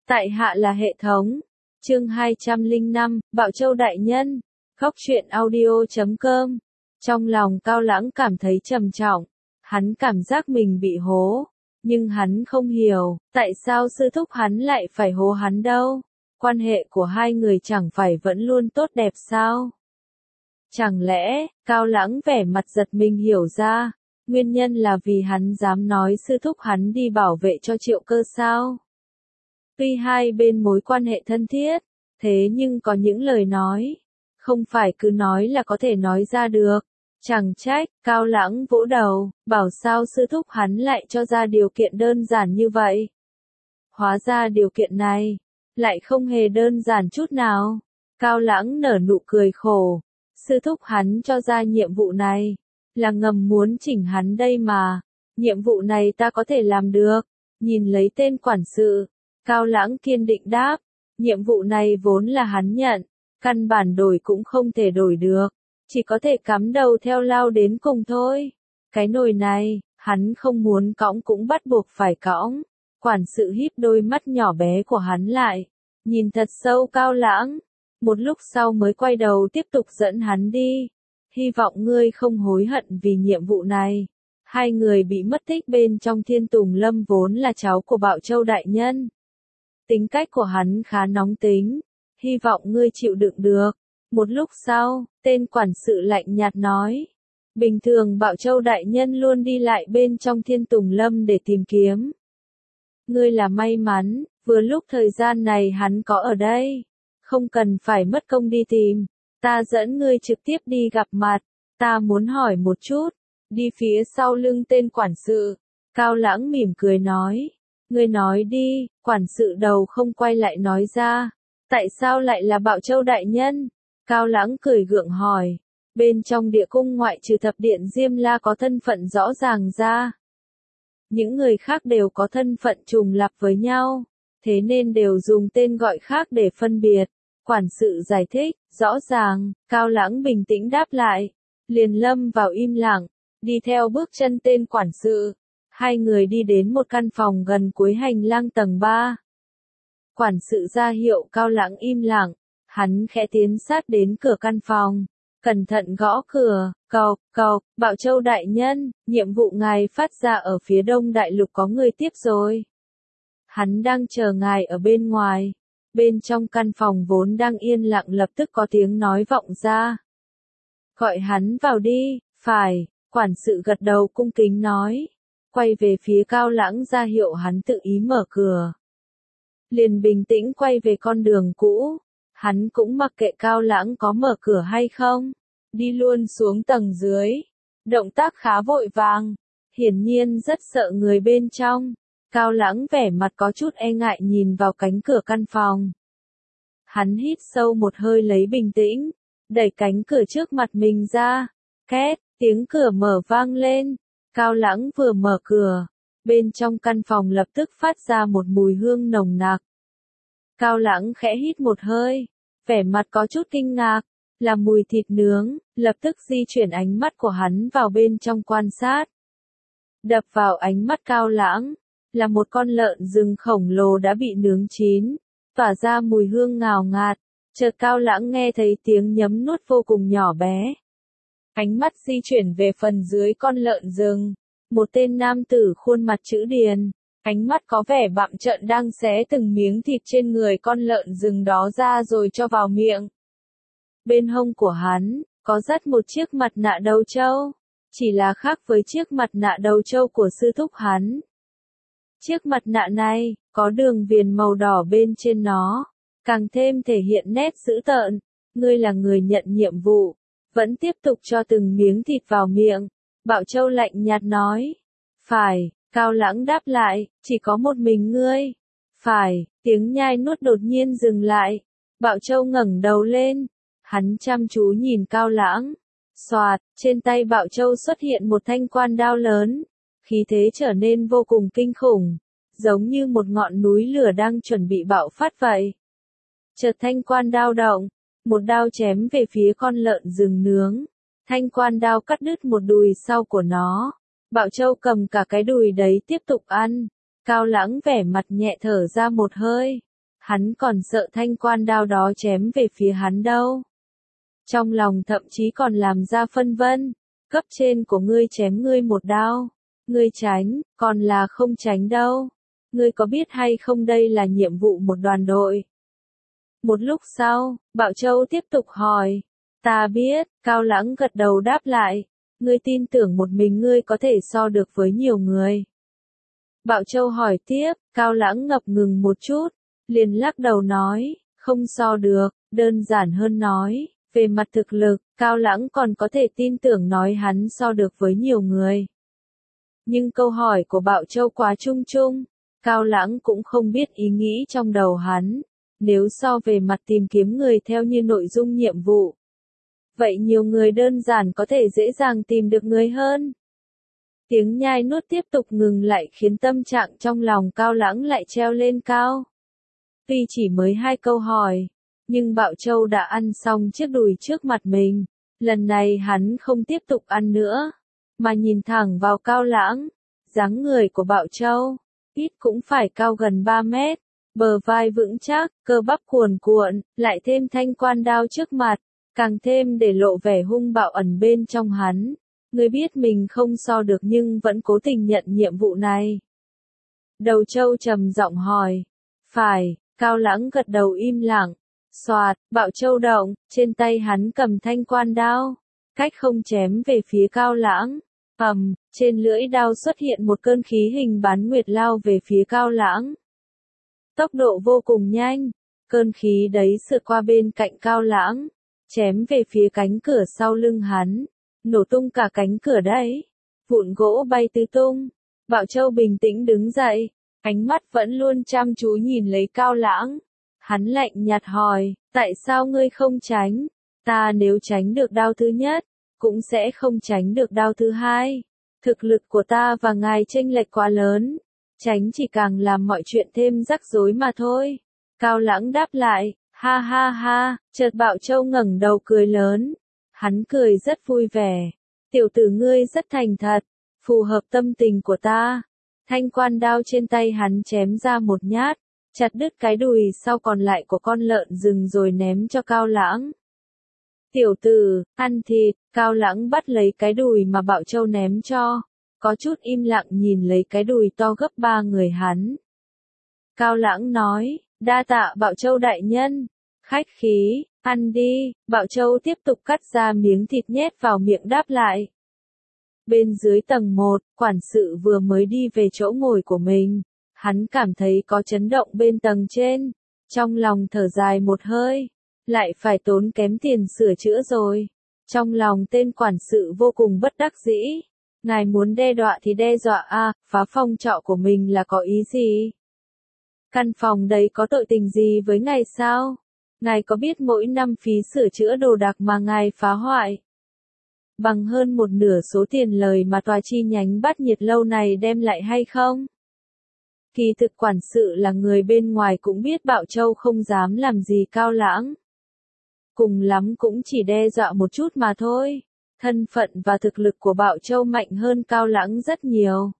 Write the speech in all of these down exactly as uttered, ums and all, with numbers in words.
Tại hạ là hệ thống. Chương hai trăm lẻ năm, Bảo Châu đại nhân. Góc truyện audio chấm com. Trong lòng Cao Lãng cảm thấy trầm trọng, hắn cảm giác mình bị hố, nhưng hắn không hiểu, tại sao sư thúc hắn lại phải hố hắn đâu? Quan hệ của hai người chẳng phải vẫn luôn tốt đẹp sao? Chẳng lẽ, Cao Lãng vẻ mặt giật mình hiểu ra, nguyên nhân là vì hắn dám nói sư thúc hắn đi bảo vệ cho Triệu Cơ sao? Tuy hai bên mối quan hệ thân thiết, thế nhưng có những lời nói, không phải cứ nói là có thể nói ra được. Chẳng trách, Cao Lãng vỗ đầu, bảo sao sư thúc hắn lại cho ra điều kiện đơn giản như vậy. Hóa ra điều kiện này, lại không hề đơn giản chút nào. Cao Lãng nở nụ cười khổ, sư thúc hắn cho ra nhiệm vụ này, là ngầm muốn chỉnh hắn đây mà. Nhiệm vụ này ta có thể làm được. Nhìn lấy tên quản sự, Cao Lãng kiên định đáp, nhiệm vụ này vốn là hắn nhận, căn bản đổi cũng không thể đổi được, chỉ có thể cắm đầu theo lao đến cùng thôi. Cái nồi này, hắn không muốn cõng cũng bắt buộc phải cõng. Quản sự híp đôi mắt nhỏ bé của hắn lại, nhìn thật sâu Cao Lãng, một lúc sau mới quay đầu tiếp tục dẫn hắn đi. Hy vọng ngươi không hối hận vì nhiệm vụ này. Hai người bị mất tích bên trong Thiên Tùng Lâm vốn là cháu của Bảo Châu đại nhân. Tính cách của hắn khá nóng tính, hy vọng ngươi chịu đựng được. Một lúc sau, tên quản sự lạnh nhạt nói, bình thường Bảo Châu đại nhân luôn đi lại bên trong Thiên Tùng Lâm để tìm kiếm. Ngươi là may mắn, vừa lúc thời gian này hắn có ở đây, không cần phải mất công đi tìm, ta dẫn ngươi trực tiếp đi gặp mặt. Ta muốn hỏi một chút. Đi phía sau lưng tên quản sự, Cao Lãng mỉm cười nói, ngươi nói đi. Quản sự đầu không quay lại nói ra, tại sao lại là Bảo Châu đại nhân? Cao Lãng cười gượng hỏi, bên trong địa cung ngoại trừ thập điện Diêm La có thân phận rõ ràng ra, những người khác đều có thân phận trùng lặp với nhau, thế nên đều dùng tên gọi khác để phân biệt. Quản sự giải thích, rõ ràng. Cao Lãng bình tĩnh đáp lại, liền lâm vào im lặng, đi theo bước chân tên quản sự. Hai người đi đến một căn phòng gần cuối hành lang tầng ba. Quản sự ra hiệu Cao Lãng im lặng, hắn khẽ tiến sát đến cửa căn phòng, cẩn thận gõ cửa, cộc, cộc, Bảo Châu đại nhân, nhiệm vụ ngài phát ra ở phía đông đại lục có người tiếp rồi. Hắn đang chờ ngài ở bên ngoài. Bên trong căn phòng vốn đang yên lặng lập tức có tiếng nói vọng ra. Gọi hắn vào đi. Phải. Quản sự gật đầu cung kính nói, quay về phía Cao Lãng ra hiệu hắn tự ý mở cửa. Liền bình tĩnh quay về con đường cũ, hắn cũng mặc kệ Cao Lãng có mở cửa hay không, đi luôn xuống tầng dưới, động tác khá vội vàng, hiển nhiên rất sợ người bên trong. Cao Lãng vẻ mặt có chút e ngại nhìn vào cánh cửa căn phòng. Hắn hít sâu một hơi lấy bình tĩnh, đẩy cánh cửa trước mặt mình ra, két. Tiếng cửa mở vang lên, Cao Lãng vừa mở cửa, bên trong căn phòng lập tức phát ra một mùi hương nồng nặc. Cao Lãng khẽ hít một hơi, vẻ mặt có chút kinh ngạc, là mùi thịt nướng, lập tức di chuyển ánh mắt của hắn vào bên trong quan sát. Đập vào ánh mắt Cao Lãng, là một con lợn rừng khổng lồ đã bị nướng chín, tỏa ra mùi hương ngào ngạt, chợt Cao Lãng nghe thấy tiếng nhấm nuốt vô cùng nhỏ bé. Ánh mắt di chuyển về phần dưới con lợn rừng, một tên nam tử khuôn mặt chữ điền, ánh mắt có vẻ bặm trợn đang xé từng miếng thịt trên người con lợn rừng đó ra rồi cho vào miệng. Bên hông của hắn, có dắt một chiếc mặt nạ đầu trâu, chỉ là khác với chiếc mặt nạ đầu trâu của sư thúc hắn. Chiếc mặt nạ này, có đường viền màu đỏ bên trên nó, càng thêm thể hiện nét dữ tợn. Ngươi là người nhận nhiệm vụ. Vẫn tiếp tục cho từng miếng thịt vào miệng. Bảo Châu lạnh nhạt nói. Phải. Cao Lãng đáp lại, chỉ có một mình ngươi. Phải. Tiếng nhai nuốt đột nhiên dừng lại. Bảo Châu ngẩng đầu lên. Hắn chăm chú nhìn Cao Lãng. Xoạt, trên tay Bảo Châu xuất hiện một thanh quan đao lớn. Khí thế trở nên vô cùng kinh khủng, giống như một ngọn núi lửa đang chuẩn bị bạo phát vậy. Chợt thanh quan đao động, một đao chém về phía con lợn rừng nướng. Thanh quan đao cắt đứt một đùi sau của nó. Bảo Châu cầm cả cái đùi đấy tiếp tục ăn. Cao Lãng vẻ mặt nhẹ thở ra một hơi. hắn còn sợ thanh quan đao đó chém về phía hắn đâu. Trong lòng thậm chí còn làm ra phân vân, cấp trên của ngươi chém ngươi một đao, ngươi tránh, còn là không tránh đâu. Ngươi có biết hay không đây là nhiệm vụ một đoàn đội? Một lúc sau, Bảo Châu tiếp tục hỏi. Ta biết, Cao Lãng gật đầu đáp lại. Ngươi tin tưởng một mình ngươi có thể so được với nhiều người. Bảo Châu hỏi tiếp, Cao Lãng ngập ngừng một chút, liền lắc đầu nói, không so được, đơn giản hơn nói, về mặt thực lực, Cao Lãng còn có thể tin tưởng nói hắn so được với nhiều người. Nhưng câu hỏi của Bảo Châu quá chung chung, Cao Lãng cũng không biết ý nghĩ trong đầu hắn. Nếu so về mặt tìm kiếm người theo như nội dung nhiệm vụ, vậy nhiều người đơn giản có thể dễ dàng tìm được người hơn. Tiếng nhai nuốt tiếp tục ngừng lại khiến tâm trạng trong lòng Cao Lãng lại treo lên cao. Tuy chỉ mới hai câu hỏi, nhưng Bảo Châu đã ăn xong chiếc đùi trước mặt mình. Lần này hắn không tiếp tục ăn nữa, mà nhìn thẳng vào Cao Lãng. Dáng người của Bảo Châu, ít cũng phải cao gần ba mét. Bờ vai vững chắc, cơ bắp cuồn cuộn, lại thêm thanh quan đao trước mặt, càng thêm để lộ vẻ hung bạo ẩn bên trong hắn. Ngươi biết mình không so được nhưng vẫn cố tình nhận nhiệm vụ này. Đầu Châu trầm giọng hỏi. Phải, Cao Lãng gật đầu im lặng. Soạt, Bảo Châu động, trên tay hắn cầm thanh quan đao, cách không chém về phía Cao Lãng. Ầm, trên lưỡi đao xuất hiện một cơn khí hình bán nguyệt lao về phía Cao Lãng. Tốc độ vô cùng nhanh, cơn khí đấy sượt qua bên cạnh Cao Lãng, chém về phía cánh cửa sau lưng hắn, nổ tung cả cánh cửa đấy, vụn gỗ bay tứ tung. Bảo Châu bình tĩnh đứng dậy, ánh mắt vẫn luôn chăm chú nhìn lấy Cao Lãng. Hắn lạnh nhạt hỏi, tại sao ngươi không tránh? Ta nếu tránh được đao thứ nhất, cũng sẽ không tránh được đao thứ hai. Thực lực của ta và ngài chênh lệch quá lớn. Tránh chỉ càng làm mọi chuyện thêm rắc rối mà thôi. Cao Lãng đáp lại, ha ha ha, chợt Bảo Châu ngẩng đầu cười lớn. Hắn cười rất vui vẻ. Tiểu tử ngươi rất thành thật, phù hợp tâm tình của ta. Thanh quan đao trên tay hắn chém ra một nhát, chặt đứt cái đùi sau còn lại của con lợn rừng rồi ném cho Cao Lãng. Tiểu tử, ăn thịt, Cao Lãng bắt lấy cái đùi mà Bảo Châu ném cho. Có chút im lặng nhìn lấy cái đùi to gấp ba người hắn. Cao Lãng nói, đa tạ Bảo Châu đại nhân. Khách khí, ăn đi. Bảo Châu tiếp tục cắt ra miếng thịt nhét vào miệng đáp lại. Bên dưới tầng một, quản sự vừa mới đi về chỗ ngồi của mình. Hắn cảm thấy có chấn động bên tầng trên. Trong lòng thở dài một hơi. Lại phải tốn kém tiền sửa chữa rồi. Trong lòng tên quản sự vô cùng bất đắc dĩ. Ngài muốn đe dọa thì đe dọa a, à, phá phòng trọ của mình là có ý gì? Căn phòng đấy có tội tình gì với ngài sao? Ngài có biết mỗi năm phí sửa chữa đồ đạc mà ngài phá hoại bằng hơn một nửa số tiền lời mà tòa chi nhánh Bát Nhiệt lâu này đem lại hay không? Kỳ thực quản sự là người bên ngoài cũng biết Bảo Châu không dám làm gì Cao Lãng. Cùng lắm cũng chỉ đe dọa một chút mà thôi. Thân phận và thực lực của Bảo Châu mạnh hơn Cao Lãng rất nhiều.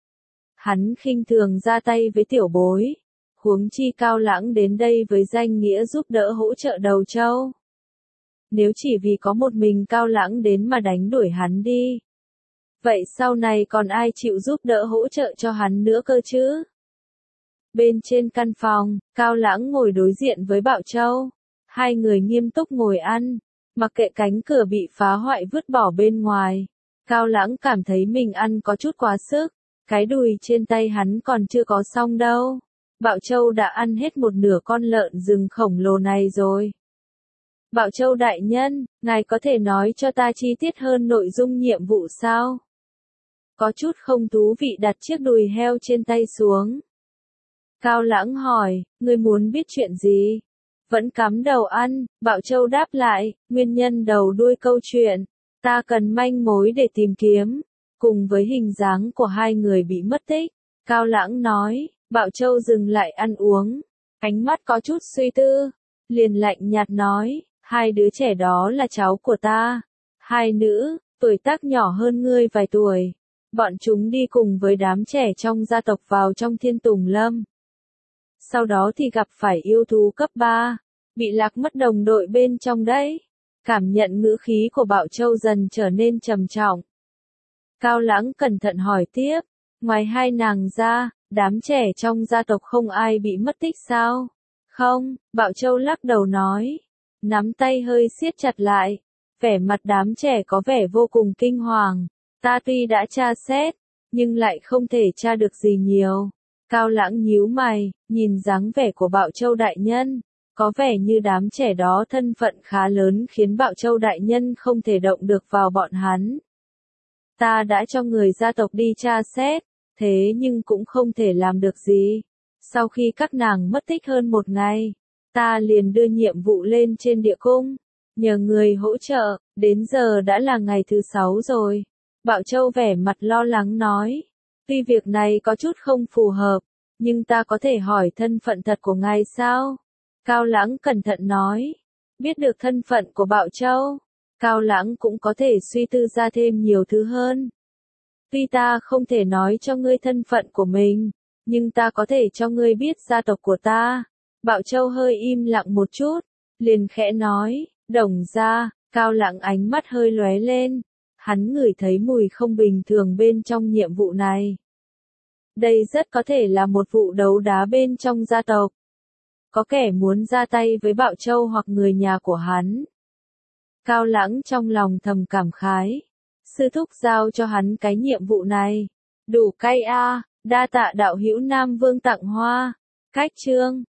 Hắn khinh thường ra tay với tiểu bối. Huống chi Cao Lãng đến đây với danh nghĩa giúp đỡ hỗ trợ Đầu Châu. Nếu chỉ vì có một mình Cao Lãng đến mà đánh đuổi hắn đi, vậy sau này còn ai chịu giúp đỡ hỗ trợ cho hắn nữa cơ chứ? Bên trên căn phòng, Cao Lãng ngồi đối diện với Bảo Châu. Hai người nghiêm túc ngồi ăn, mặc kệ cánh cửa bị phá hoại vứt bỏ bên ngoài. Cao Lãng cảm thấy mình ăn có chút quá sức, cái đùi trên tay hắn còn chưa có xong đâu. Bảo Châu đã ăn hết một nửa con lợn rừng khổng lồ này rồi. Bảo Châu đại nhân, ngài có thể nói cho ta chi tiết hơn nội dung nhiệm vụ sao? Có chút không thú vị đặt chiếc đùi heo trên tay xuống. Cao Lãng hỏi, ngươi muốn biết chuyện gì? Vẫn cắm đầu ăn, Bảo Châu đáp lại, nguyên nhân đầu đuôi câu chuyện. Ta cần manh mối để tìm kiếm. Cùng với hình dáng của hai người bị mất tích, Cao Lãng nói, Bảo Châu dừng lại ăn uống. Ánh mắt có chút suy tư. Liền lạnh nhạt nói, hai đứa trẻ đó là cháu của ta. Hai nữ, tuổi tác nhỏ hơn ngươi vài tuổi. Bọn chúng đi cùng với đám trẻ trong gia tộc vào trong Thiên Tùng Lâm. sau đó thì gặp phải yêu thú cấp ba, bị lạc mất đồng đội bên trong đấy. Cảm nhận ngữ khí của Bảo Châu dần trở nên trầm trọng. Cao Lãng cẩn thận hỏi tiếp, ngoài hai nàng ra, đám trẻ trong gia tộc không ai bị mất tích sao? Không, Bảo Châu lắc đầu nói, nắm tay hơi siết chặt lại, vẻ mặt đám trẻ có vẻ vô cùng kinh hoàng. Ta tuy đã tra xét, nhưng lại không thể tra được gì nhiều. Cao Lãng nhíu mày, nhìn dáng vẻ của Bảo Châu đại nhân, có vẻ như đám trẻ đó thân phận khá lớn khiến Bảo Châu đại nhân không thể động được vào bọn hắn. Ta đã cho người gia tộc đi tra xét, thế nhưng cũng không thể làm được gì. Sau khi các nàng mất tích hơn một ngày, ta liền đưa nhiệm vụ lên trên địa cung, nhờ người hỗ trợ, đến giờ đã là ngày thứ sáu rồi. Bảo Châu vẻ mặt lo lắng nói, tuy việc này có chút không phù hợp, nhưng ta có thể hỏi thân phận thật của ngài sao? Cao Lãng cẩn thận nói, biết được thân phận của Bảo Châu, Cao Lãng cũng có thể suy tư ra thêm nhiều thứ hơn. Tuy ta không thể nói cho ngươi thân phận của mình, nhưng ta có thể cho ngươi biết gia tộc của ta. Bảo Châu hơi im lặng một chút, liền khẽ nói, Đồng gia. Cao Lãng ánh mắt hơi lóe lên, hắn ngửi thấy mùi không bình thường bên trong nhiệm vụ này. Đây rất có thể là một vụ đấu đá bên trong gia tộc. Có kẻ muốn ra tay với Bảo Châu hoặc người nhà của hắn. Cao Lãng trong lòng thầm cảm khái. Sư thúc giao cho hắn cái nhiệm vụ này. Đủ cay a, đa tạ đạo hữu Nam Vương tặng hoa. Cách chương